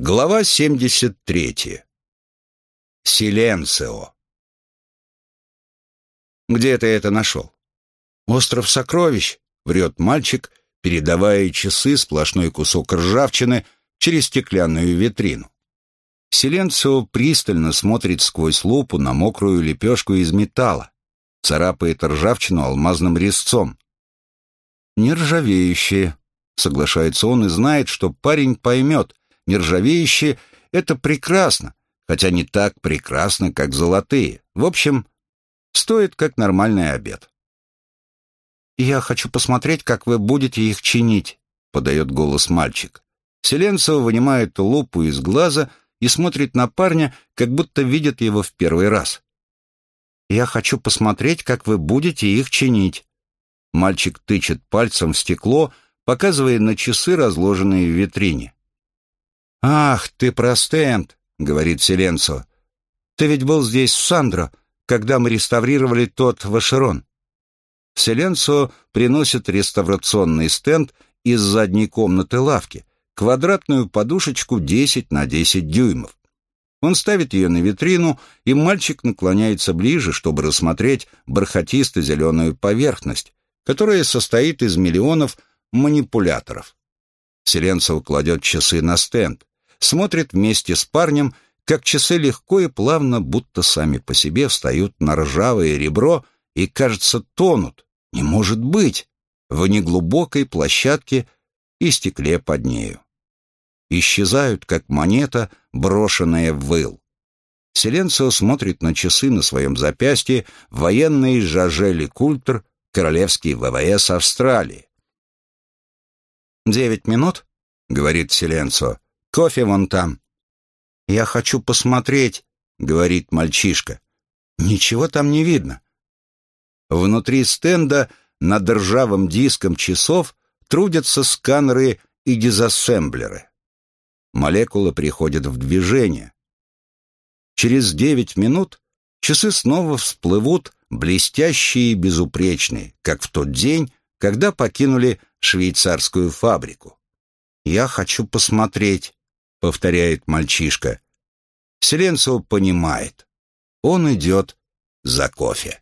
Глава 73. Силенцио. «Где ты это нашел?» «Остров сокровищ», — врет мальчик, передавая часы, сплошной кусок ржавчины, через стеклянную витрину. Силенцио пристально смотрит сквозь лупу на мокрую лепешку из металла, царапает ржавчину алмазным резцом. «Нержавеющие», — соглашается он и знает, что парень поймет. Нержавеющие — это прекрасно, хотя не так прекрасно, как золотые. В общем, стоит как нормальный обед. «Я хочу посмотреть, как вы будете их чинить», — подает голос мальчик. Силенцио вынимает лупу из глаза и смотрит на парня, как будто видит его в первый раз. «Я хочу посмотреть, как вы будете их чинить». Мальчик тычет пальцем в стекло, показывая на часы, разложенные в витрине. «Ах, ты про стенд», — говорит Силенцио. «Ты ведь был здесь с Сандро, когда мы реставрировали тот Вашерон». Силенцио приносит реставрационный стенд из задней комнаты лавки, квадратную подушечку 10 на 10 дюймов. Он ставит ее на витрину, и мальчик наклоняется ближе, чтобы рассмотреть бархатисто-зеленую поверхность, которая состоит из миллионов манипуляторов. Силенцио кладет часы на стенд, смотрит вместе с парнем, как часы легко и плавно, будто сами по себе, встают на ржавое ребро и, кажется, тонут, не может быть, в неглубокой площадке и стекле под нею. Исчезают, как монета, брошенная в выл. Силенцио смотрит на часы на своем запястье, военный Жажели Культер, королевский ВВС Австралии. 9 минут, — говорит Силенцио. «Кофе вон там». «Я хочу посмотреть», — говорит мальчишка. «Ничего там не видно». Внутри стенда над ржавым диском часов трудятся сканеры и дизассемблеры. Молекулы приходят в движение. Через 9 минут часы снова всплывут блестящие и безупречные, как в тот день, когда покинули швейцарскую фабрику. «Я хочу посмотреть», — повторяет мальчишка. Силенцио понимает. Он идет за кофе.